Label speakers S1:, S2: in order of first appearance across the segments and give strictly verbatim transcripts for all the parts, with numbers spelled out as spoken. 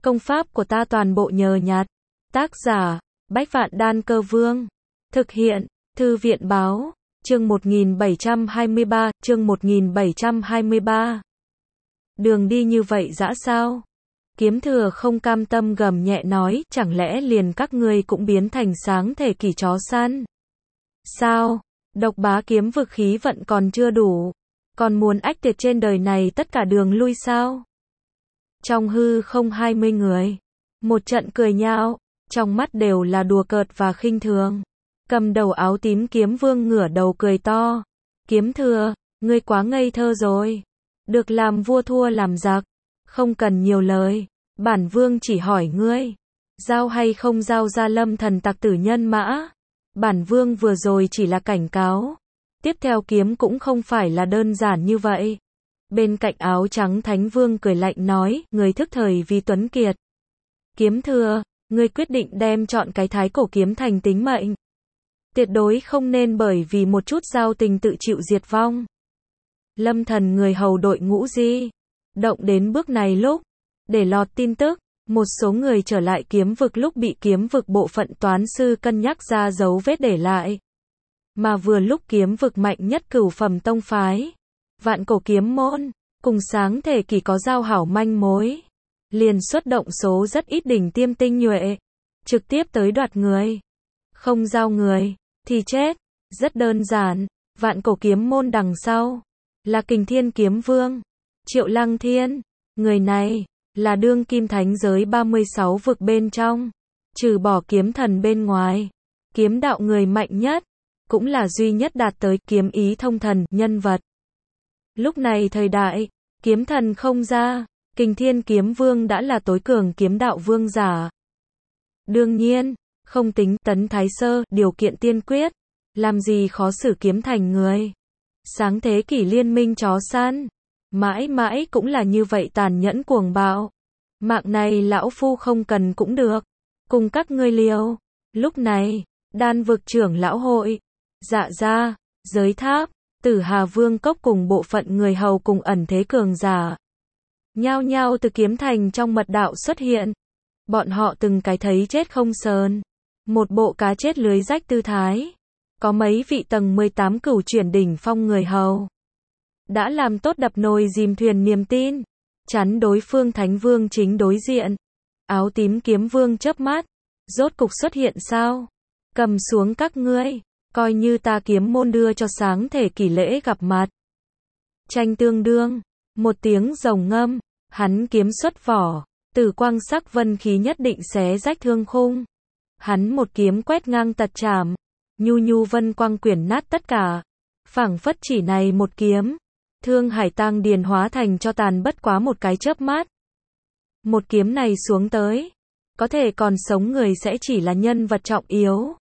S1: Công pháp của ta toàn bộ nhờ nhặt. Tác giả, Bách Vạn Đan Cơ Vương. Thực hiện, Thư viện Báo. Chương một nghìn bảy trăm hai mươi ba, chương một nghìn bảy trăm hai mươi ba. Đường đi như vậy dã sao? Kiếm Thừa không cam tâm gầm nhẹ nói, chẳng lẽ liền các ngươi cũng biến thành sáng thể kỷ chó săn? Sao? Độc bá kiếm vực khí vận còn chưa đủ, còn muốn ách tiệt trên đời này tất cả đường lui sao? Trong hư không hai mươi người, một trận cười nhạo, trong mắt đều là đùa cợt và khinh thường. Cầm đầu áo tím kiếm vương ngửa đầu cười to. Kiếm Thừa, ngươi quá ngây thơ rồi. Được làm vua thua làm giặc. Không cần nhiều lời. Bản vương chỉ hỏi ngươi, giao hay không giao ra Lâm Thần tặc tử nhân mã? Bản vương vừa rồi chỉ là cảnh cáo. Tiếp theo kiếm cũng không phải là đơn giản như vậy. Bên cạnh áo trắng Thánh Vương cười lạnh nói, người thức thời vì tuấn kiệt. Kiếm Thừa, ngươi quyết định đem chọn cái Thái Cổ kiếm thành tính mệnh. Tuyệt đối không nên bởi vì một chút giao tình tự chịu diệt vong. Lâm Thần người hầu đội ngũ di động đến bước này lúc để lọt tin tức, một số người trở lại kiếm vực lúc bị kiếm vực bộ phận toán sư cân nhắc ra dấu vết để lại. Mà vừa lúc kiếm vực mạnh nhất cửu phẩm tông phái, Vạn Cổ kiếm môn, cùng sáng thể kỳ có giao hảo manh mối, liền xuất động số rất ít đỉnh tiêm tinh nhuệ, trực tiếp tới đoạt người. Không giao người thì chết, rất đơn giản. Vạn Cổ kiếm môn đằng sau là Kình Thiên kiếm vương Triệu Lăng Thiên, người này là đương kim thánh giới ba mươi sáu vực bên trong, trừ bỏ kiếm thần bên ngoài, kiếm đạo người mạnh nhất, cũng là duy nhất đạt tới kiếm ý thông thần nhân vật. Lúc này thời đại, kiếm thần không ra, Kình Thiên kiếm vương đã là tối cường kiếm đạo vương giả. Đương nhiên, không tính tấn thái sơ, điều kiện tiên quyết, làm gì khó xử kiếm thành người. Sáng thế kỷ liên minh chó săn, mãi mãi cũng là như vậy tàn nhẫn cuồng bạo. Mạng này lão phu không cần cũng được, cùng các ngươi liều. Lúc này, đan vực trưởng lão hội, Dạ Gia, Giới Tháp, Tử Hà Vương Cốc cùng bộ phận người hầu cùng ẩn thế cường giả, nhao nhao từ kiếm thành trong mật đạo xuất hiện. Bọn họ từng cái thấy chết không sờn, một bộ cá chết lưới rách tư thái. Có mấy vị tầng mười tám cửu chuyển đỉnh phong người hầu đã làm tốt đập nồi dìm thuyền niềm tin, chắn đối phương Thánh Vương chính đối diện. Áo tím kiếm vương chớp mắt, rốt cục xuất hiện sao? Cầm xuống các ngươi, coi như ta kiếm môn đưa cho sáng thể kỷ lễ gặp mặt. Tranh tương đương, một tiếng rồng ngâm, hắn kiếm xuất vỏ, tử quang sắc vân khí nhất định xé rách thương khung. Hắn một kiếm quét ngang tật chảm, nhu nhu vân quang quyển nát tất cả. Phảng phất chỉ này một kiếm, Thương Hải Tang Điền hóa thành cho tàn bất quá một cái chớp mắt. Một kiếm này xuống tới, có thể còn sống người sẽ chỉ là nhân vật trọng yếu.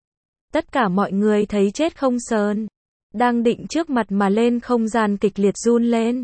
S1: Tất cả mọi người thấy chết không sờn, đang định trước mặt mà lên không gian kịch liệt run lên.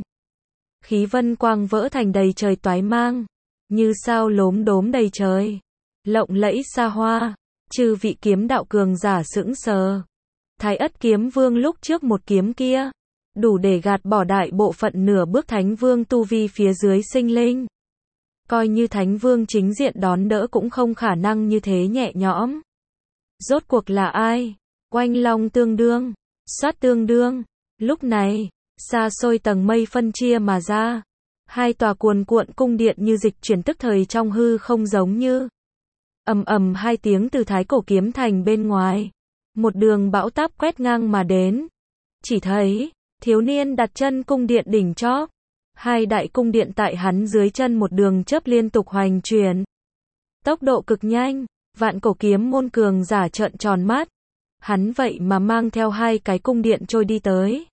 S1: Khí vân quang vỡ thành đầy trời toái mang, như sao lốm đốm đầy trời, lộng lẫy xa hoa, trừ vị kiếm đạo cường giả sững sờ. Thái Ất kiếm vương lúc trước một kiếm kia, đủ để gạt bỏ đại bộ phận nửa bước Thánh Vương tu vi phía dưới sinh linh. Coi như Thánh Vương chính diện đón đỡ cũng không khả năng như thế nhẹ nhõm. Rốt cuộc là ai? Oanh long tương đương, xoát tương đương. Lúc này, xa xôi tầng mây phân chia mà ra, hai tòa cuồn cuộn cung điện như dịch chuyển tức thời trong hư không giống như ầm ầm hai tiếng từ Thái Cổ kiếm thành bên ngoài, một đường bão táp quét ngang mà đến. Chỉ thấy thiếu niên đặt chân cung điện đỉnh chóp, hai đại cung điện tại hắn dưới chân một đường chớp liên tục hoành chuyển, tốc độ cực nhanh. Vạn Cổ kiếm môn cường giả trợn tròn mắt, hắn vậy mà mang theo hai cái cung điện trôi đi tới.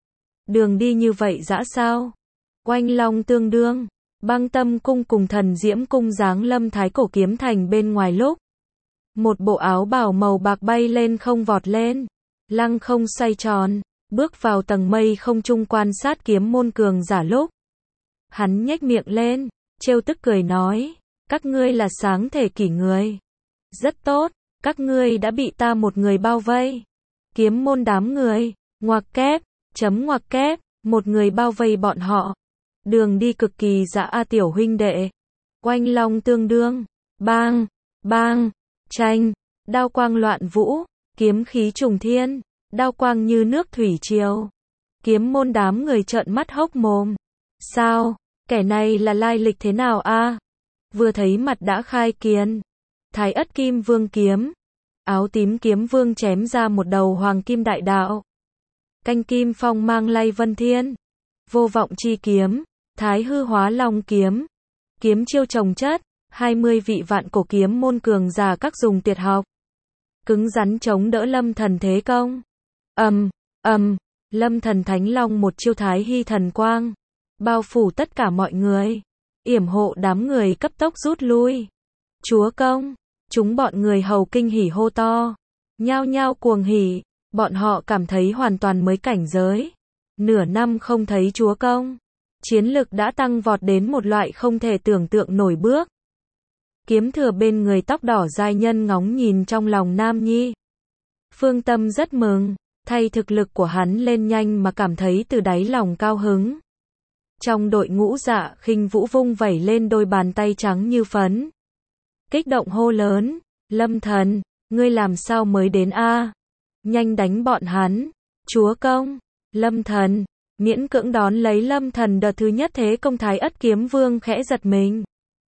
S1: Đường đi như vậy dã sao? Oanh long tương đương, Băng Tâm cung cùng Thần Diễm cung giáng lâm Thái Cổ kiếm thành bên ngoài lúc, một bộ áo bào màu bạc bay lên không vọt lên, lăng không xoay tròn, bước vào tầng mây không trung quan sát kiếm môn cường giả lúc, hắn nhếch miệng lên, trêu tức cười nói, các ngươi là sáng thể kỷ người. Rất tốt, các ngươi đã bị ta một người bao vây. Kiếm môn đám người, ngoặc kép, chấm ngoặc kép, một người bao vây bọn họ. Đường đi cực kỳ dã a tiểu huynh đệ. Oanh long tương đương, bang, bang, tranh, đao quang loạn vũ, kiếm khí trùng thiên, đao quang như nước thủy triều. Kiếm môn đám người trợn mắt hốc mồm. Sao, kẻ này là lai lịch thế nào a? Vừa thấy mặt đã khai kiến. Thái Ất Kim Vương kiếm. Áo tím kiếm vương chém ra một đầu hoàng kim đại đạo. Canh kim phong mang lay vân thiên. Vô vọng chi kiếm, Thái hư hóa long kiếm. Kiếm chiêu trồng chất, hai mươi vị vạn cổ kiếm môn cường giả các dùng tuyệt học. Cứng rắn chống đỡ Lâm Thần thế công. Ầm, ầm, Lâm Thần Thánh Long một chiêu Thái Hy thần quang, bao phủ tất cả mọi người, yểm hộ đám người cấp tốc rút lui. Chúa công, chúng bọn người hầu kinh hỉ hô to, nhao nhao cuồng hỉ, bọn họ cảm thấy hoàn toàn mới cảnh giới. Nửa năm không thấy chúa công, chiến lực đã tăng vọt đến một loại không thể tưởng tượng nổi bước. Kiếm thừa bên người tóc đỏ giai nhân ngóng nhìn trong lòng Nam Nhi. Phương Tâm rất mừng, thay thực lực của hắn lên nhanh mà cảm thấy từ đáy lòng cao hứng. Trong đội ngũ Dạ Khinh Vũ vung vẩy lên đôi bàn tay trắng như phấn. Kích động hô lớn, Lâm Thần, ngươi làm sao mới đến a? Nhanh đánh bọn hắn. Chúa công, Lâm Thần, miễn cưỡng đón lấy Lâm Thần đợt thứ nhất thế công. Thái Ất Kiếm Vương khẽ giật mình.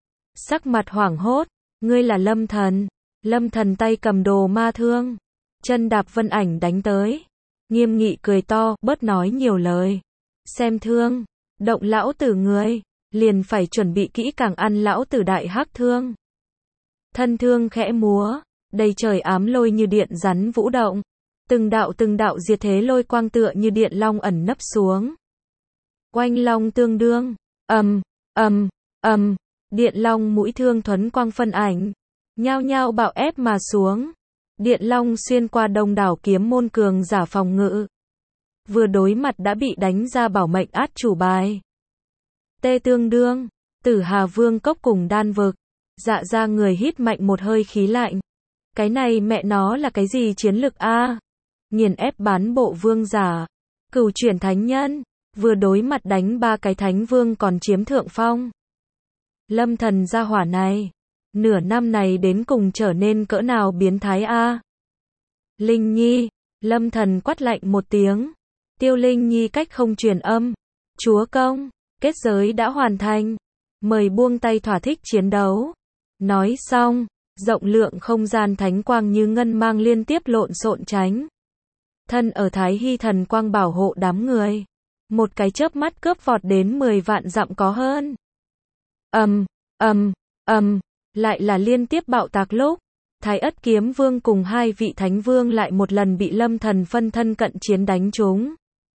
S1: Sắc mặt hoảng hốt, ngươi là Lâm Thần. Lâm Thần tay cầm đồ ma thương, chân đạp vân ảnh đánh tới. Nghiêm nghị cười to, bớt nói nhiều lời. Xem thương, động lão tử người, liền phải chuẩn bị kỹ càng ăn lão tử đại hắc thương. Thân thương khẽ múa, đầy trời ám lôi như điện rắn vũ động. Từng đạo từng đạo diệt thế lôi quang tựa như điện long ẩn nấp xuống. Oanh long tương đương, ầm, ầm, ầm, điện long mũi thương thuấn quang phân ảnh, nhao nhao bạo ép mà xuống. Điện long xuyên qua đông đảo kiếm môn cường giả phòng ngự. Vừa đối mặt đã bị đánh ra bảo mệnh át chủ bài. Tê tương đương, Tử Hà Vương cốc cùng đan vực. Dạ ra người hít mạnh một hơi khí lạnh. Cái này mẹ nó là cái gì chiến lực a? Nghiền ép bán bộ vương giả, cửu chuyển thánh nhân, vừa đối mặt đánh ba cái thánh vương còn chiếm thượng phong. Lâm Thần gia hỏa này, nửa năm này đến cùng trở nên cỡ nào biến thái a? Linh Nhi, Lâm Thần quát lạnh một tiếng. Tiêu Linh Nhi cách không truyền âm, chúa công, kết giới đã hoàn thành, mời buông tay thỏa thích chiến đấu. Nói xong, rộng lượng không gian thánh quang như ngân mang liên tiếp lộn xộn tránh. Thân ở Thái Hy thần quang bảo hộ đám người. Một cái chớp mắt cướp vọt đến mười vạn dặm có hơn. Ầm, ầm, ầm, lại là liên tiếp bạo tạc lúc. Thái Ất Kiếm Vương cùng hai vị thánh vương lại một lần bị Lâm Thần phân thân cận chiến đánh trúng.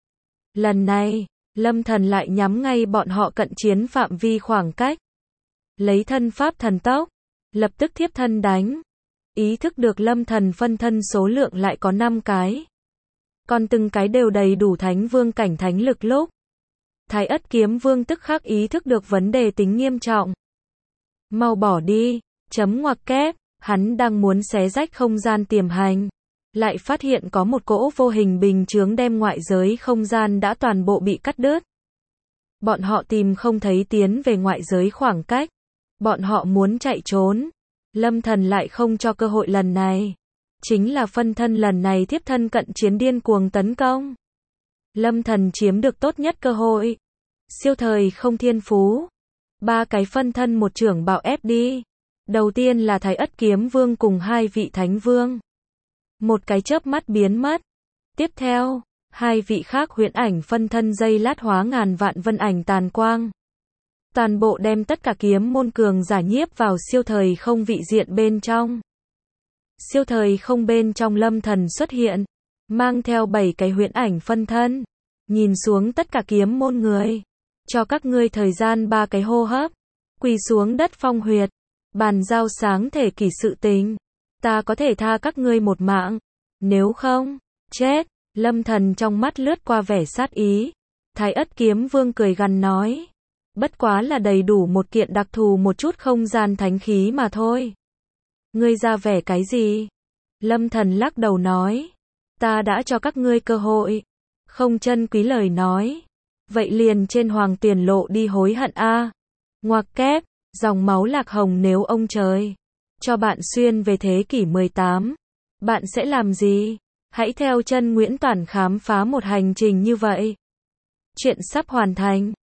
S1: Lần này, Lâm Thần lại nhắm ngay bọn họ cận chiến phạm vi khoảng cách. Lấy thân pháp thần tốc, lập tức thiếp thân đánh. Ý thức được Lâm Thần phân thân số lượng lại có năm cái. Còn từng cái đều đầy đủ thánh vương cảnh thánh lực lúc. Thái Ất Kiếm Vương tức khắc ý thức được vấn đề tính nghiêm trọng. Mau bỏ đi, chấm ngoặc kép, hắn đang muốn xé rách không gian tiềm hành. Lại phát hiện có một cỗ vô hình bình chướng đem ngoại giới không gian đã toàn bộ bị cắt đứt. Bọn họ tìm không thấy tiến về ngoại giới khoảng cách. Bọn họ muốn chạy trốn. Lâm Thần lại không cho cơ hội lần này. Chính là phân thân lần này tiếp thân cận chiến điên cuồng tấn công. Lâm Thần chiếm được tốt nhất cơ hội. Siêu thời không thiên phú. Ba cái phân thân một trưởng bạo ép đi. Đầu tiên là Thái Ất Kiếm Vương cùng hai vị thánh vương. Một cái chớp mắt biến mất. Tiếp theo, hai vị khác huyễn ảnh phân thân dây lát hóa ngàn vạn vân ảnh tàn quang. Toàn bộ đem tất cả kiếm môn cường giả nhiếp vào siêu thời không vị diện bên trong. Siêu thời không bên trong Lâm Thần xuất hiện, mang theo bảy cái huyễn ảnh phân thân, nhìn xuống tất cả kiếm môn người, cho các ngươi thời gian ba cái hô hấp, quỳ xuống đất phong huyệt, bàn giao sáng thể kỷ sự tình, ta có thể tha các ngươi một mạng, nếu không, chết. Lâm Thần trong mắt lướt qua vẻ sát ý. Thái Ất Kiếm Vương cười gằn nói, bất quá là đầy đủ một kiện đặc thù một chút không gian thánh khí mà thôi. Ngươi ra vẻ cái gì? Lâm Thần lắc đầu nói, ta đã cho các ngươi cơ hội, không trân quý lời nói, vậy liền trên hoàng tiền lộ đi hối hận a. Ngoặc kép, Dòng máu lạc hồng nếu ông trời cho bạn xuyên về thế kỷ mười tám, bạn sẽ làm gì? Hãy theo chân Nguyễn Toản khám phá một hành trình như vậy. Chuyện sắp hoàn thành.